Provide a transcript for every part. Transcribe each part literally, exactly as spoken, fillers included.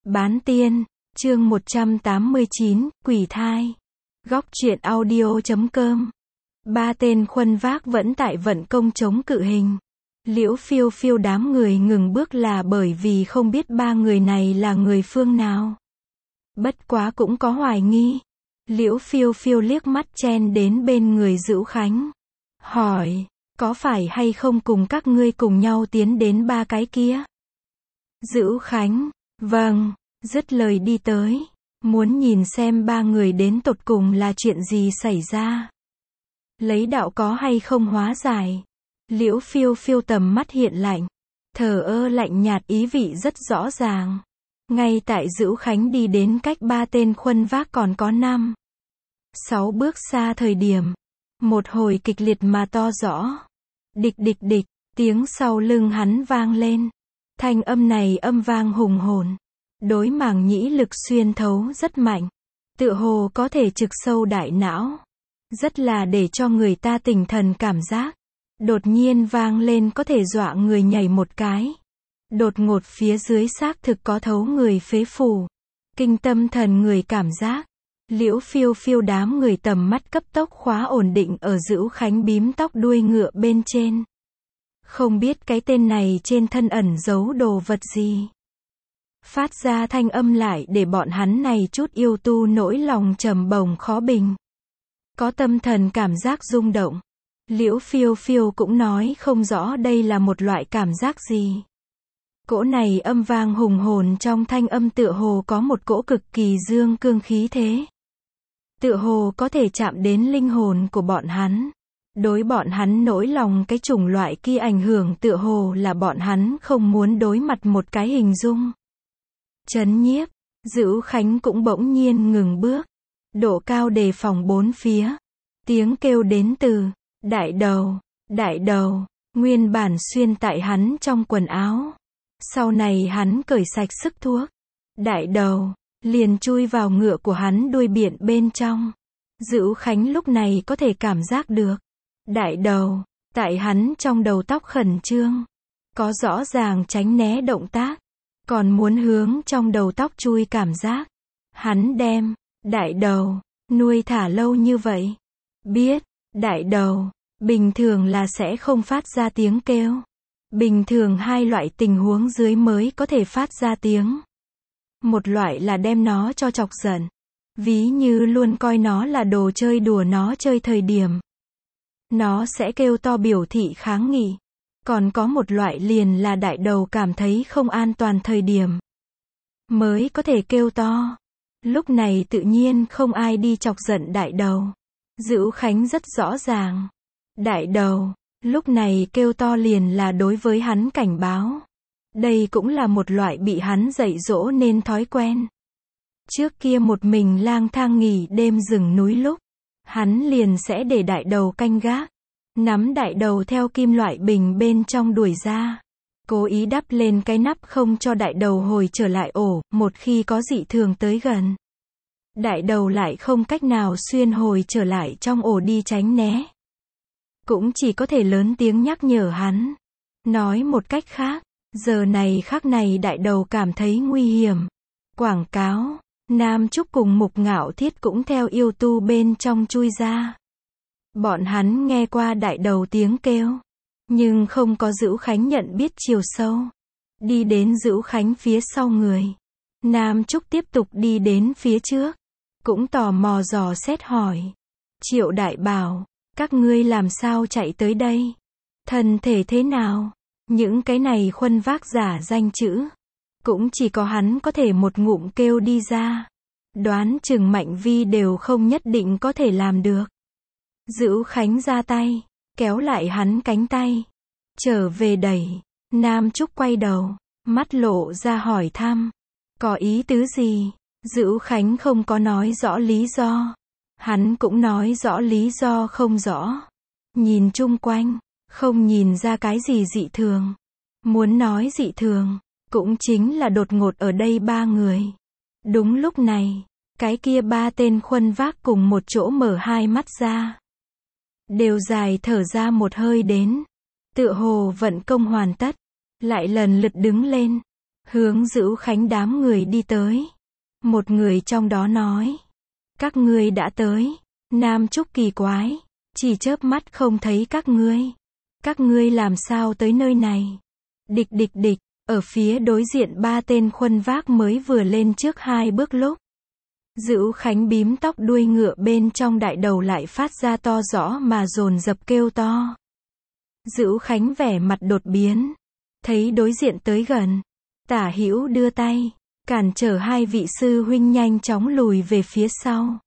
Bán tiên, chương một trăm tám mươi chín, quỷ thai. Góc truyện audio chấm com. Ba tên khuân vác vẫn tại vận công chống cự hình. Liễu Phiêu Phiêu đám người ngừng bước là bởi vì không biết ba người này là người phương nào. Bất quá cũng có hoài nghi. Liễu Phiêu Phiêu liếc mắt chen đến bên người Dữu Khánh. Hỏi, có phải hay không cùng các ngươi cùng nhau tiến đến ba cái kia? Dữu Khánh, vâng, dứt lời đi tới. Muốn nhìn xem ba người đến tột cùng là chuyện gì xảy ra. Lấy đạo có hay không hóa giải. Liễu Phiêu Phiêu tầm mắt hiện lạnh. Thờ ơ lạnh nhạt ý vị rất rõ ràng. Ngay tại Dữu Khánh đi đến cách ba tên khuân vác còn có năm sáu bước xa thời điểm. Một hồi kịch liệt mà to rõ. Địch địch địch, tiếng sau lưng hắn vang lên. Thanh âm này âm vang hùng hồn. Đối màng nhĩ lực xuyên thấu rất mạnh. Tựa hồ có thể trực sâu đại não. Rất là để cho người ta tỉnh thần cảm giác. Đột nhiên vang lên có thể dọa người nhảy một cái. Đột ngột phía dưới xác thực có thấu người phế phủ. Kinh tâm thần người cảm giác. Liễu Phiêu Phiêu đám người tầm mắt cấp tốc khóa ổn định ở Dữu Khánh bím tóc đuôi ngựa bên trên. Không biết cái tên này trên thân ẩn giấu đồ vật gì. Phát ra thanh âm lại để bọn hắn này chút yêu tu nỗi lòng trầm bồng khó bình. Có tâm thần cảm giác rung động. Liễu Phiêu Phiêu cũng nói không rõ đây là một loại cảm giác gì. Cỗ này âm vang hùng hồn trong thanh âm tựa hồ có một cỗ cực kỳ dương cương khí thế. Tựa hồ có thể chạm đến linh hồn của bọn hắn. Đối bọn hắn nỗi lòng cái chủng loại kia ảnh hưởng tựa hồ là bọn hắn không muốn đối mặt một cái hình dung. Chấn nhiếp, Dữu Khánh cũng bỗng nhiên ngừng bước. Độ cao đề phòng bốn phía. Tiếng kêu đến từ đại đầu, đại đầu, nguyên bản xuyên tại hắn trong quần áo. Sau này hắn cởi sạch sức thuốc. Đại đầu, liền chui vào ngựa của hắn đuôi biển bên trong. Dữu Khánh lúc này có thể cảm giác được. Đại đầu, tại hắn trong đầu tóc khẩn trương. Có rõ ràng tránh né động tác. Còn muốn hướng trong đầu tóc chui cảm giác. Hắn đem, đại đầu, nuôi thả lâu như vậy. Biết, đại đầu, bình thường là sẽ không phát ra tiếng kêu. Bình thường hai loại tình huống dưới mới có thể phát ra tiếng. Một loại là đem nó cho chọc giận. Ví như luôn coi nó là đồ chơi đùa nó chơi thời điểm. Nó sẽ kêu to biểu thị kháng nghị. Còn có một loại liền là đại đầu cảm thấy không an toàn thời điểm. Mới có thể kêu to. Lúc này tự nhiên không ai đi chọc giận đại đầu. Dữu Khánh rất rõ ràng. Đại đầu, lúc này kêu to liền là đối với hắn cảnh báo. Đây cũng là một loại bị hắn dạy dỗ nên thói quen. Trước kia một mình lang thang nghỉ đêm rừng núi lúc. Hắn liền sẽ để đại đầu canh gác. Nắm đại đầu theo kim loại bình bên trong đuổi ra. Cố ý đắp lên cái nắp không cho đại đầu hồi trở lại ổ, một khi có dị thường tới gần. Đại đầu lại không cách nào xuyên hồi trở lại trong ổ đi tránh né. Cũng chỉ có thể lớn tiếng nhắc nhở hắn. Nói một cách khác, giờ này khắc này đại đầu cảm thấy nguy hiểm. Quảng cáo, Nam Trúc cùng Mục Ngạo Thiết cũng theo yêu tu bên trong chui ra. Bọn hắn nghe qua đại đầu tiếng kêu. Nhưng không có Dữu Khánh nhận biết chiều sâu. Đi đến Dữu Khánh phía sau người. Nam Trúc tiếp tục đi đến phía trước. Cũng tò mò dò xét hỏi. Triệu đại bảo, các ngươi làm sao chạy tới đây? Thân thể thế nào? Những cái này khuân vác giả danh chữ. Cũng chỉ có hắn có thể một ngụm kêu đi ra. Đoán chừng Mạnh Vi đều không nhất định có thể làm được. Dữu Khánh ra tay, kéo lại hắn cánh tay. Trở về đẩy. Nam Trúc quay đầu, mắt lộ ra hỏi thăm. Có ý tứ gì? Dữu Khánh không có nói rõ lý do. Hắn cũng nói rõ lý do không rõ. Nhìn chung quanh, không nhìn ra cái gì dị thường. Muốn nói dị thường, cũng chính là đột ngột ở đây ba người. Đúng lúc này, cái kia ba tên khuân vác cùng một chỗ mở hai mắt ra. Đều dài thở ra một hơi đến. Tựa hồ vận công hoàn tất. Lại lần lượt đứng lên. hướng Dữu Khánh đám người đi tới. Một người trong đó nói, các ngươi đã tới. Nam Trúc kỳ quái, chỉ chớp mắt không thấy các ngươi. Các ngươi làm sao tới nơi này? Địch địch địch, ở phía đối diện ba tên khuân vác mới vừa lên trước hai bước lúc. Dữu Khánh bím tóc đuôi ngựa bên trong đại đầu lại phát ra to rõ mà dồn dập kêu to. Dữu Khánh vẻ mặt đột biến, thấy đối diện tới gần, Tả Hữu đưa tay, cản trở hai vị sư huynh nhanh chóng lùi về phía sau.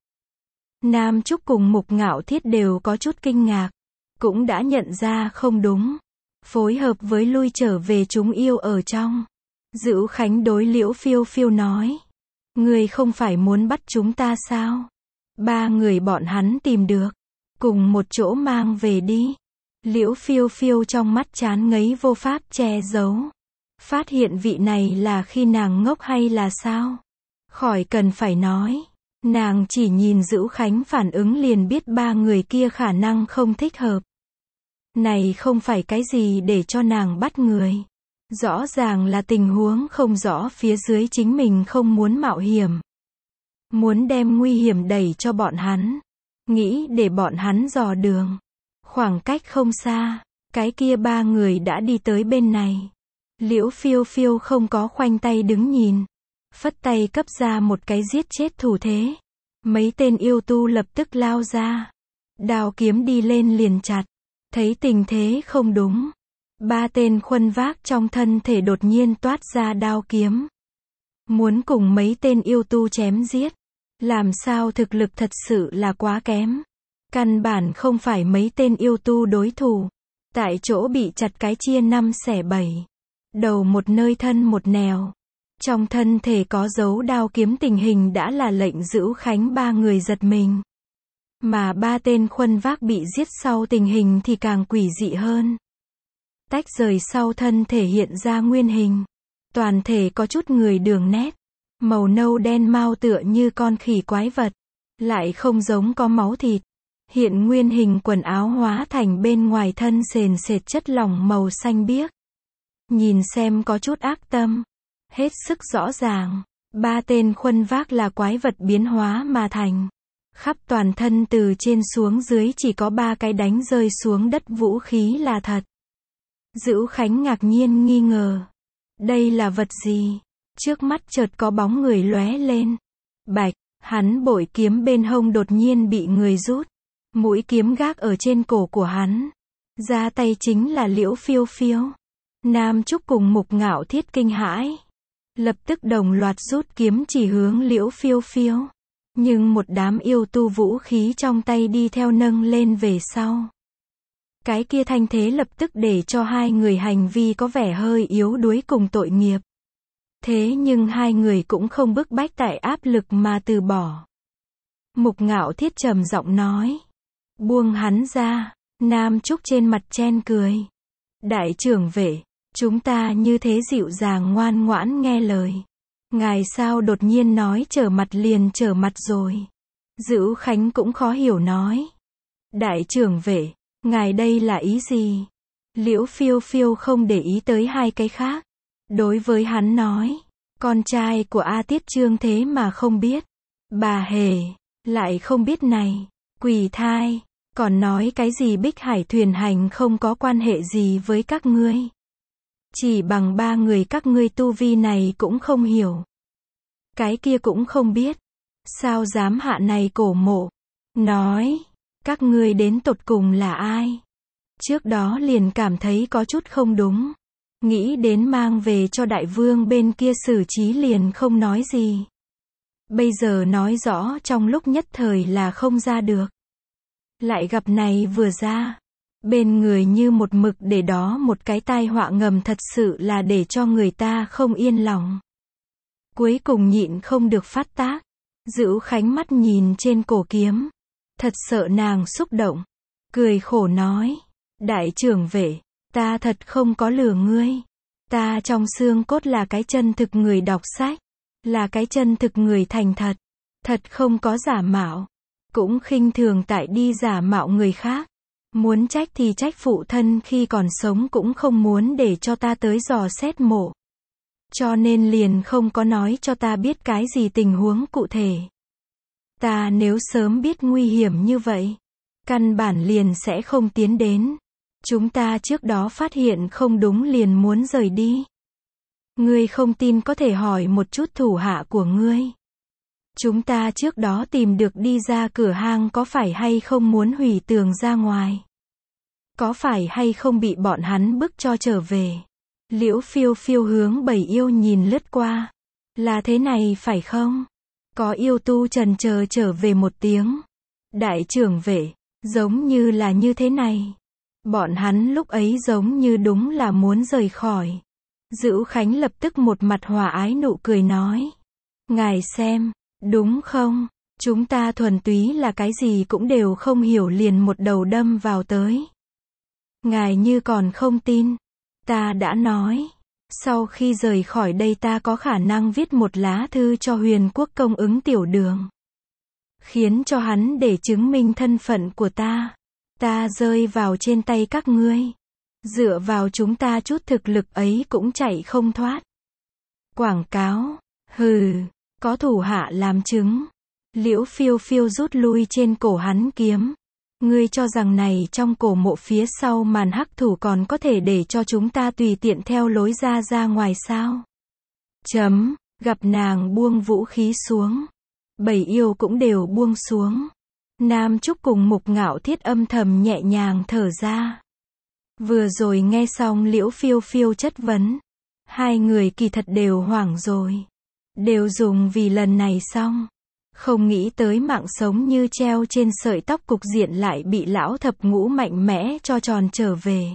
Nam Trúc cùng Mục Ngạo Thiết đều có chút kinh ngạc, cũng đã nhận ra không đúng, phối hợp với lui trở về chúng yêu ở trong. Dữu Khánh đối Liễu Phiêu Phiêu nói, ngươi không phải muốn bắt chúng ta sao? Ba người bọn hắn tìm được, cùng một chỗ mang về đi. Liễu Phiêu Phiêu trong mắt chán ngấy vô pháp che giấu. Phát hiện vị này là khi nàng ngốc hay là sao? Khỏi cần phải nói. Nàng chỉ nhìn Dữu Khánh phản ứng liền biết ba người kia khả năng không thích hợp. Này không phải cái gì để cho nàng bắt người. Rõ ràng là tình huống không rõ phía dưới chính mình không muốn mạo hiểm. Muốn đem nguy hiểm đẩy cho bọn hắn. Nghĩ để bọn hắn dò đường. Khoảng cách không xa, cái kia ba người đã đi tới bên này. Liễu Phiêu Phiêu không có khoanh tay đứng nhìn. Phất tay cấp ra một cái giết chết thủ thế. Mấy tên yêu tu lập tức lao ra. Đao kiếm đi lên liền chặt. Thấy tình thế không đúng. Ba tên khuân vác trong thân thể đột nhiên toát ra đao kiếm. Muốn cùng mấy tên yêu tu chém giết. Làm sao thực lực thật sự là quá kém. Căn bản không phải mấy tên yêu tu đối thủ. Tại chỗ bị chặt cái chia năm xẻ bảy. Đầu một nơi thân một nẻo. Trong thân thể có dấu đao kiếm tình hình đã là lệnh Dữu Khánh ba người giật mình. Mà ba tên khuân vác bị giết sau tình hình thì càng quỷ dị hơn. Tách rời sau thân thể hiện ra nguyên hình. Toàn thể có chút người đường nét. Màu nâu đen mau tựa như con khỉ quái vật. Lại không giống có máu thịt. Hiện nguyên hình quần áo hóa thành bên ngoài thân sền sệt chất lỏng màu xanh biếc. Nhìn xem có chút ác tâm. Hết sức rõ ràng. Ba tên khuân vác là quái vật biến hóa mà thành. Khắp toàn thân từ trên xuống dưới chỉ có ba cái đánh rơi xuống đất vũ khí là thật. Dữu Khánh ngạc nhiên nghi ngờ. Đây là vật gì? Trước mắt chợt có bóng người lóe lên. Bạch, hắn bội kiếm bên hông đột nhiên bị người rút. Mũi kiếm gác ở trên cổ của hắn. Ra tay chính là Liễu Phiêu Phiêu. Nam Trúc cùng Mục Ngạo Thiết kinh hãi. Lập tức đồng loạt rút kiếm chỉ hướng Liễu Phiêu Phiêu. Nhưng một đám yêu tu vũ khí trong tay đi theo nâng lên về sau. Cái kia thanh thế lập tức để cho hai người hành vi có vẻ hơi yếu đuối cùng tội nghiệp. Thế nhưng hai người cũng không bức bách tại áp lực mà từ bỏ. Mục Ngạo Thiết trầm giọng nói. Buông hắn ra. Nam Trúc trên mặt chen cười. Đại trưởng vệ, chúng ta như thế dịu dàng ngoan ngoãn nghe lời. Ngài sao đột nhiên nói trở mặt liền trở mặt rồi. Dữu Khánh cũng khó hiểu nói. Đại trưởng vệ, ngài đây là ý gì? Liễu Phiêu Phiêu không để ý tới hai cái khác. Đối với hắn nói, con trai của A Tiết Trương thế mà không biết. Bà hề, lại không biết này. Quỷ thai, còn nói cái gì Bích Hải thuyền hành không có quan hệ gì với các ngươi. Chỉ bằng ba người các ngươi tu vi này cũng không hiểu. Cái kia cũng không biết. Sao dám hạ này cổ mộ. Nói, các ngươi đến tột cùng là ai? Trước đó liền cảm thấy có chút không đúng. Nghĩ đến mang về cho đại vương bên kia xử trí liền không nói gì. Bây giờ nói rõ trong lúc nhất thời là không ra được. Lại gặp này vừa ra. Bên người như một mực để đó một cái tai họa ngầm thật sự là để cho người ta không yên lòng. Cuối cùng nhịn không được phát tác. Dữu Khánh mắt nhìn trên cổ kiếm. Thật sợ nàng xúc động. Cười khổ nói. Đại trưởng vệ, ta thật không có lừa ngươi. Ta trong xương cốt là cái chân thực người đọc sách. Là cái chân thực người thành thật. Thật không có giả mạo. Cũng khinh thường tại đi giả mạo người khác. Muốn trách thì trách phụ thân khi còn sống cũng không muốn để cho ta tới dò xét mộ. Cho nên liền không có nói cho ta biết cái gì tình huống cụ thể. Ta nếu sớm biết nguy hiểm như vậy, căn bản liền sẽ không tiến đến. Chúng ta trước đó phát hiện không đúng liền muốn rời đi. Ngươi không tin có thể hỏi một chút thủ hạ của ngươi. Chúng ta trước đó tìm được đi ra cửa hang có phải hay không muốn hủy tường ra ngoài? Có phải hay không bị bọn hắn bức cho trở về? Liễu Phiêu Phiêu hướng Bảy Yêu nhìn lướt qua. Là thế này phải không? Có yêu tu trần chờ trở về một tiếng. Đại trưởng vệ, giống như là như thế này. Bọn hắn lúc ấy giống như đúng là muốn rời khỏi. Dữu Khánh lập tức một mặt hòa ái nụ cười nói. Ngài xem, đúng không? Chúng ta thuần túy là cái gì cũng đều không hiểu liền một đầu đâm vào tới. Ngài như còn không tin. Ta đã nói. Sau khi rời khỏi đây ta có khả năng viết một lá thư cho Huyền Quốc Công ứng Tiểu Đường. Khiến cho hắn để chứng minh thân phận của ta. Ta rơi vào trên tay các ngươi. Dựa vào chúng ta chút thực lực ấy cũng chạy không thoát. Quảng cáo. Hừ. Có thủ hạ làm chứng. Liễu Phiêu Phiêu rút lui trên cổ hắn kiếm. Ngươi cho rằng này trong cổ mộ phía sau màn hắc thủ còn có thể để cho chúng ta tùy tiện theo lối ra ra ngoài sao? Chấm. Gặp nàng buông vũ khí xuống. Bảy yêu cũng đều buông xuống. Nam Trúc cùng Mục Ngạo Thiết âm thầm nhẹ nhàng thở ra. Vừa rồi nghe xong Liễu Phiêu Phiêu chất vấn. Hai người kỳ thật đều hoảng rồi. Đều dùng vì lần này xong. Không nghĩ tới mạng sống như treo trên sợi tóc cục diện lại bị lão thập ngũ mạnh mẽ cho tròn trở về.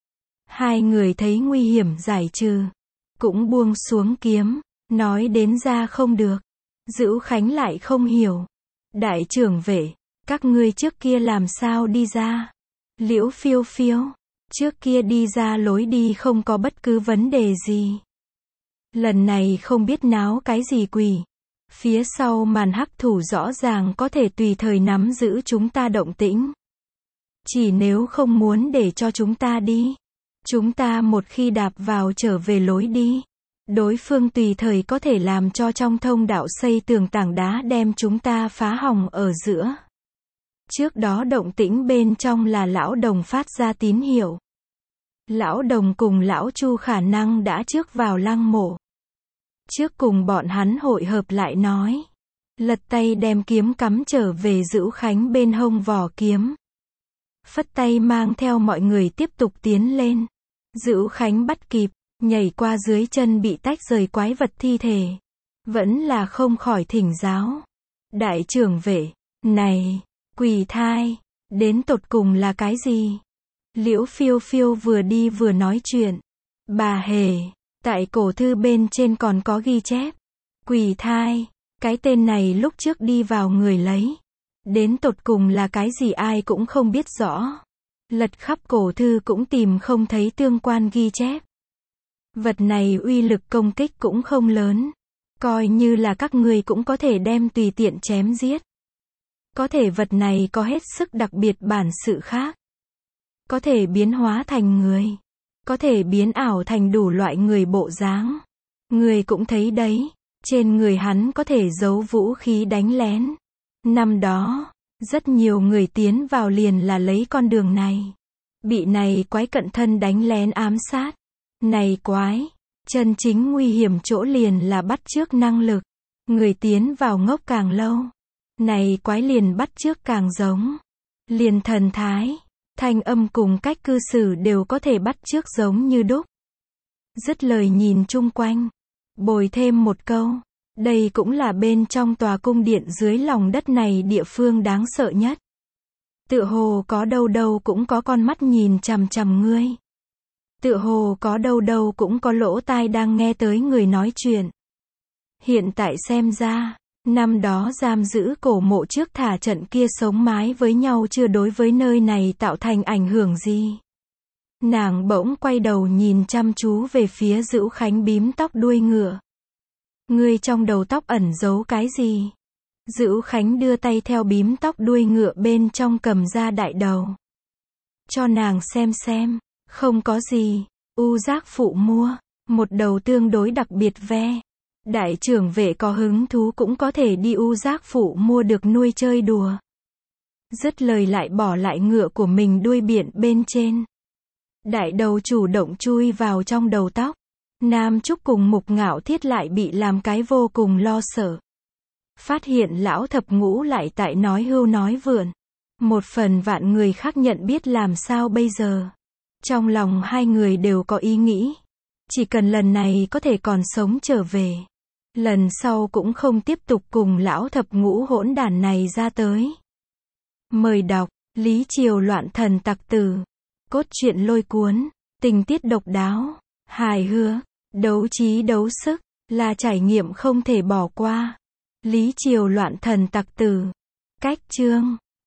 Hai người thấy nguy hiểm giải trừ. Cũng buông xuống kiếm. Nói đến ra không được. Dữu Khánh lại không hiểu. Đại trưởng vệ, các ngươi trước kia làm sao đi ra? Liễu Phiêu Phiêu, trước kia đi ra lối đi không có bất cứ vấn đề gì. Lần này không biết náo cái gì quỷ. Phía sau màn hắc thủ rõ ràng có thể tùy thời nắm giữ chúng ta động tĩnh. Chỉ nếu không muốn để cho chúng ta đi. Chúng ta một khi đạp vào trở về lối đi. Đối phương tùy thời có thể làm cho trong thông đạo xây tường tảng đá đem chúng ta phá hỏng ở giữa. Trước đó động tĩnh bên trong là lão đồng phát ra tín hiệu. Lão đồng cùng lão Chu khả năng đã trước vào lăng mộ. Trước cùng bọn hắn hội hợp lại nói. Lật tay đem kiếm cắm trở về Dữu Khánh bên hông vỏ kiếm. Phất tay mang theo mọi người tiếp tục tiến lên. Dữu Khánh bắt kịp, nhảy qua dưới chân bị tách rời quái vật thi thể. Vẫn là không khỏi thỉnh giáo. Đại trưởng vệ, này, quỷ thai, đến tột cùng là cái gì? Liễu Phiêu Phiêu vừa đi vừa nói chuyện. Bà hề, tại cổ thư bên trên còn có ghi chép. Quỷ thai, cái tên này lúc trước đi vào người lấy. Đến tột cùng là cái gì ai cũng không biết rõ. Lật khắp cổ thư cũng tìm không thấy tương quan ghi chép. Vật này uy lực công kích cũng không lớn. Coi như là các ngươi cũng có thể đem tùy tiện chém giết. Có thể vật này có hết sức đặc biệt bản sự khác. Có thể biến hóa thành người. Có thể biến ảo thành đủ loại người bộ dáng. Người cũng thấy đấy. Trên người hắn có thể giấu vũ khí đánh lén. Năm đó, rất nhiều người tiến vào liền là lấy con đường này. Bị này quái cận thân đánh lén ám sát. Này quái, chân chính nguy hiểm chỗ liền là bắt chước năng lực. Người tiến vào ngốc càng lâu. Này quái liền bắt chước càng giống. Liền thần thái, thanh âm cùng cách cư xử đều có thể bắt chước giống như đúc. Dứt lời nhìn chung quanh. Bồi thêm một câu. Đây cũng là bên trong tòa cung điện dưới lòng đất này địa phương đáng sợ nhất. Tựa hồ có đâu đâu cũng có con mắt nhìn chằm chằm ngươi. Tựa hồ có đâu đâu cũng có lỗ tai đang nghe tới người nói chuyện. Hiện tại xem ra, năm đó giam giữ cổ mộ trước thả trận kia sống mái với nhau chưa đối với nơi này tạo thành ảnh hưởng gì. Nàng bỗng quay đầu nhìn chăm chú về phía Dữu Khánh bím tóc đuôi ngựa. Ngươi trong đầu tóc ẩn giấu cái gì? Dữu Khánh đưa tay theo bím tóc đuôi ngựa bên trong cầm ra đại đầu. Cho nàng xem xem. Không có gì. U giác phụ mua. một đầu tương đối đặc biệt ve. Đại trưởng vệ có hứng thú cũng có thể đi U Giác Phủ mua được nuôi chơi đùa. Dứt lời lại bỏ lại ngựa của mình đuôi biển bên trên. Đại đầu chủ động chui vào trong đầu tóc. Nam Trúc cùng Mục Ngạo Thiết lại bị làm cái vô cùng lo sợ. Phát hiện lão thập ngũ lại tại nói hưu nói vượn. Một phần vạn người khác nhận biết làm sao bây giờ. Trong lòng hai người đều có ý nghĩ. Chỉ cần lần này có thể còn sống trở về. Lần sau cũng không tiếp tục cùng lão thập ngũ hỗn đản này ra tới. Mời đọc, Lý Triều Loạn Thần Tặc Tử. Cốt truyện lôi cuốn, tình tiết độc đáo, hài hước, đấu trí đấu sức, là trải nghiệm không thể bỏ qua. Lý Triều Loạn Thần Tặc Tử. Cách chương